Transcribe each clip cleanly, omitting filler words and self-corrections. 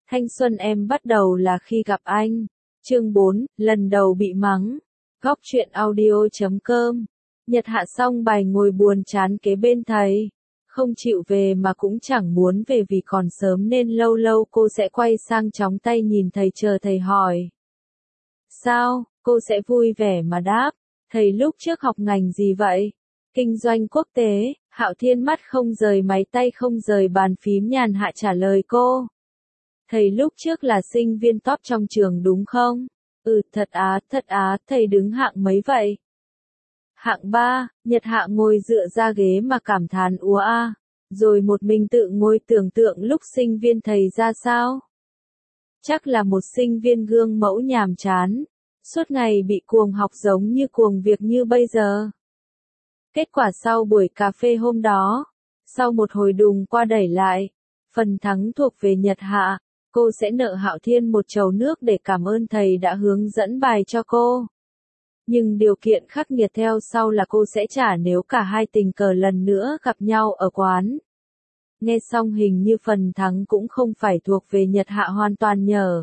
Thanh xuân em bắt đầu là khi gặp anh. Chương 4, lần đầu bị mắng. Góc truyện audio.com. Nhật Hạ xong bài ngồi buồn chán kế bên thầy. Không chịu về mà cũng chẳng muốn về vì còn sớm nên lâu lâu cô sẽ quay sang chóng tay nhìn thầy chờ thầy hỏi. Sao, cô sẽ vui vẻ mà đáp. Thầy lúc trước học ngành gì vậy? Kinh doanh quốc tế. Hạo Thiên mắt không rời máy tay không rời bàn phím nhàn hạ trả lời cô. Thầy lúc trước là sinh viên top trong trường đúng không? Ừ, thật á, thầy đứng hạng mấy vậy? Hạng 3, Nhật Hạ ngồi dựa ra ghế mà cảm thán úa a, rồi một mình tự ngồi tưởng tượng lúc sinh viên thầy ra sao? Chắc là một sinh viên gương mẫu nhàm chán, suốt ngày bị cuồng học giống như cuồng việc như bây giờ. Kết quả sau buổi cà phê hôm đó, sau một hồi đùng qua đẩy lại, phần thắng thuộc về Nhật Hạ, cô sẽ nợ Hạo Thiên một chầu nước để cảm ơn thầy đã hướng dẫn bài cho cô. Nhưng điều kiện khắc nghiệt theo sau là cô sẽ trả nếu cả hai tình cờ lần nữa gặp nhau ở quán. Nghe xong hình như phần thắng cũng không phải thuộc về Nhật Hạ hoàn toàn nhờ.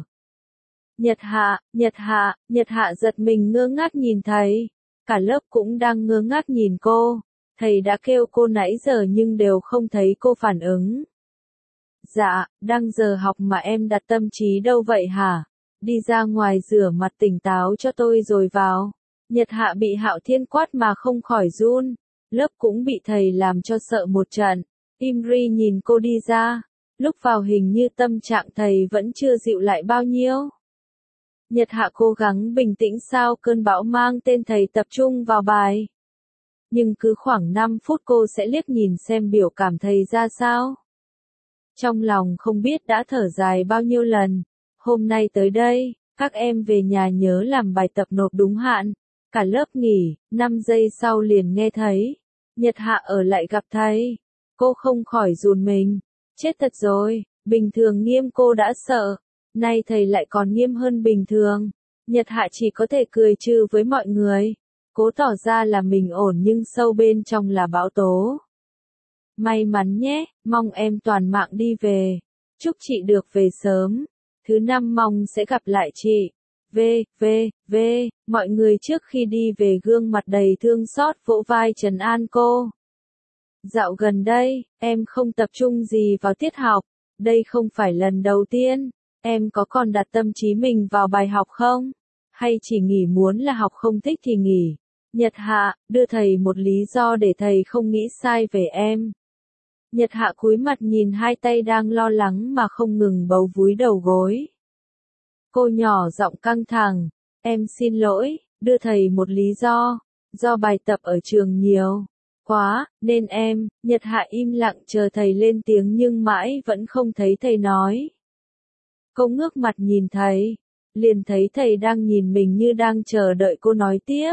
Nhật Hạ giật mình ngơ ngác nhìn thầy. Cả lớp cũng đang ngơ ngác nhìn cô. Thầy đã kêu cô nãy giờ nhưng đều không thấy cô phản ứng. Dạ, đang giờ học mà em đặt tâm trí đâu vậy hả? Đi ra ngoài rửa mặt tỉnh táo cho tôi rồi vào. Nhật Hạ bị Hạo Thiên quát mà không khỏi run. Lớp cũng bị thầy làm cho sợ một trận. Imri nhìn cô đi ra. Lúc vào hình như tâm trạng thầy vẫn chưa dịu lại bao nhiêu. Nhật Hạ cố gắng bình tĩnh sao cơn bão mang tên thầy tập trung vào bài. Nhưng cứ khoảng 5 phút cô sẽ liếc nhìn xem biểu cảm thầy ra sao. Trong lòng không biết đã thở dài bao nhiêu lần. Hôm nay tới đây, các em về nhà nhớ làm bài tập nộp đúng hạn. Cả lớp nghỉ, 5 giây sau liền nghe thấy. Nhật Hạ ở lại gặp thầy. Cô không khỏi run mình. Chết thật rồi, bình thường nghiêm cô đã sợ. Nay thầy lại còn nghiêm hơn bình thường. Nhật Hạ chỉ có thể cười trừ với mọi người. Cố tỏ ra là mình ổn nhưng sâu bên trong là bão tố. May mắn nhé, mong em toàn mạng đi về. Chúc chị được về sớm. Thứ 5 mong sẽ gặp lại chị. V, mọi người trước khi đi về gương mặt đầy thương xót vỗ vai trấn an cô. Dạo gần đây, em không tập trung gì vào tiết học. Đây không phải lần đầu tiên. Em có còn đặt tâm trí mình vào bài học không? Hay chỉ nghỉ muốn là học không thích thì nghỉ? Nhật Hạ, đưa thầy một lý do để thầy không nghĩ sai về em. Nhật Hạ cúi mặt nhìn hai tay đang lo lắng mà không ngừng bấu vúi đầu gối. Cô nhỏ giọng căng thẳng, em xin lỗi, đưa thầy một lý do bài tập ở trường nhiều quá, nên em. Nhật Hạ im lặng chờ thầy lên tiếng nhưng mãi vẫn không thấy thầy nói. Cô ngước mặt nhìn thầy, liền thấy thầy đang nhìn mình như đang chờ đợi cô nói tiếp.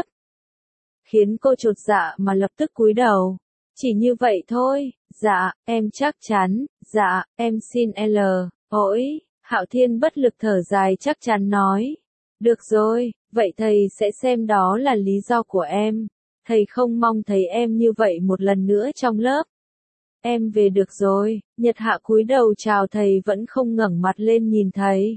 Khiến cô chột dạ mà lập tức cúi đầu. Chỉ như vậy thôi, dạ, em chắc chắn, dạ, em xin ôi, Hạo Thiên bất lực thở dài chắc chắn nói. Được rồi, vậy thầy sẽ xem đó là lý do của em. Thầy không mong thấy em như vậy một lần nữa trong lớp. Em về được rồi. Nhật Hạ cúi đầu chào thầy vẫn không ngẩng mặt lên nhìn thầy.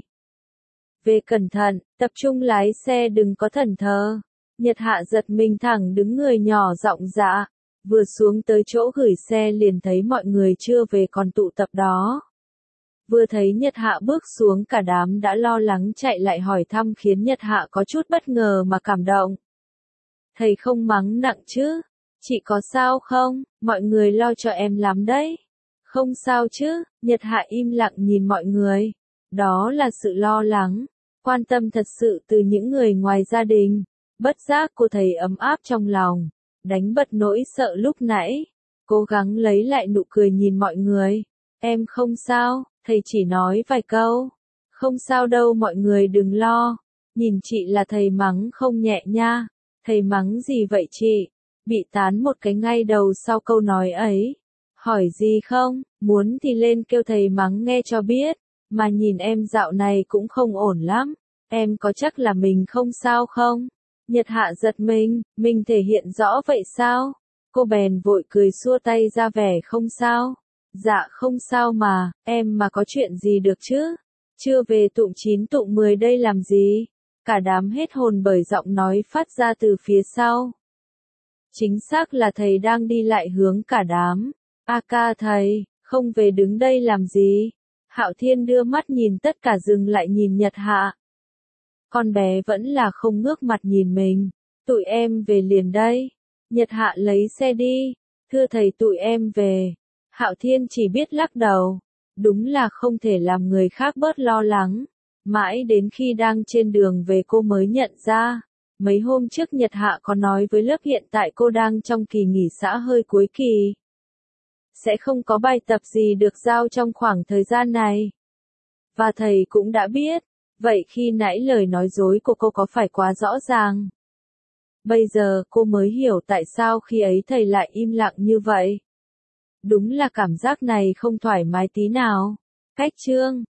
Về cẩn thận, tập trung lái xe đừng có thẫn thờ. Nhật Hạ giật mình thẳng đứng người nhỏ giọng dạ. Vừa xuống tới chỗ gửi xe liền thấy mọi người chưa về còn tụ tập đó. Vừa thấy Nhật Hạ bước xuống cả đám đã lo lắng chạy lại hỏi thăm khiến Nhật Hạ có chút bất ngờ mà cảm động. Thầy không mắng nặng chứ? Chị có sao không? Mọi người lo cho em lắm đấy. Không sao chứ? Nhật Hạ im lặng nhìn mọi người. Đó là sự lo lắng, quan tâm thật sự từ những người ngoài gia đình. Bất giác cô thấy ấm áp trong lòng, đánh bật nỗi sợ lúc nãy. Cố gắng lấy lại nụ cười nhìn mọi người. Em không sao, thầy chỉ nói vài câu. Không sao đâu mọi người đừng lo. Nhìn chị là thầy mắng không nhẹ nha. Thầy mắng gì vậy chị? Bị tán một cái ngay đầu sau câu nói ấy. Hỏi gì không? Muốn thì lên kêu thầy mắng nghe cho biết. Mà nhìn em dạo này cũng không ổn lắm. Em có chắc là mình không sao không? Nhật Hạ giật mình thể hiện rõ vậy sao? Cô bèn vội cười xua tay ra vẻ không sao. Dạ không sao mà, em mà có chuyện gì được chứ? Chưa về tụng 9 tụng 10 đây làm gì? Cả đám hết hồn bởi giọng nói phát ra từ phía sau. Chính xác là thầy đang đi lại hướng cả đám. A ca thầy, không về đứng đây làm gì? Hạo Thiên đưa mắt nhìn tất cả dừng lại nhìn Nhật Hạ. Con bé vẫn là không ngước mặt nhìn mình. Tụi em về liền đây. Nhật Hạ lấy xe đi. Thưa thầy tụi em về. Hạo Thiên chỉ biết lắc đầu. Đúng là không thể làm người khác bớt lo lắng. Mãi đến khi đang trên đường về cô mới nhận ra. Mấy hôm trước Nhật Hạ có nói với lớp hiện tại cô đang trong kỳ nghỉ xã hơi cuối kỳ. Sẽ không có bài tập gì được giao trong khoảng thời gian này. Và thầy cũng đã biết. Vậy khi nãy lời nói dối của cô có phải quá rõ ràng? Bây giờ cô mới hiểu tại sao khi ấy thầy lại im lặng như vậy. Đúng là cảm giác này không thoải mái tí nào. Cách chương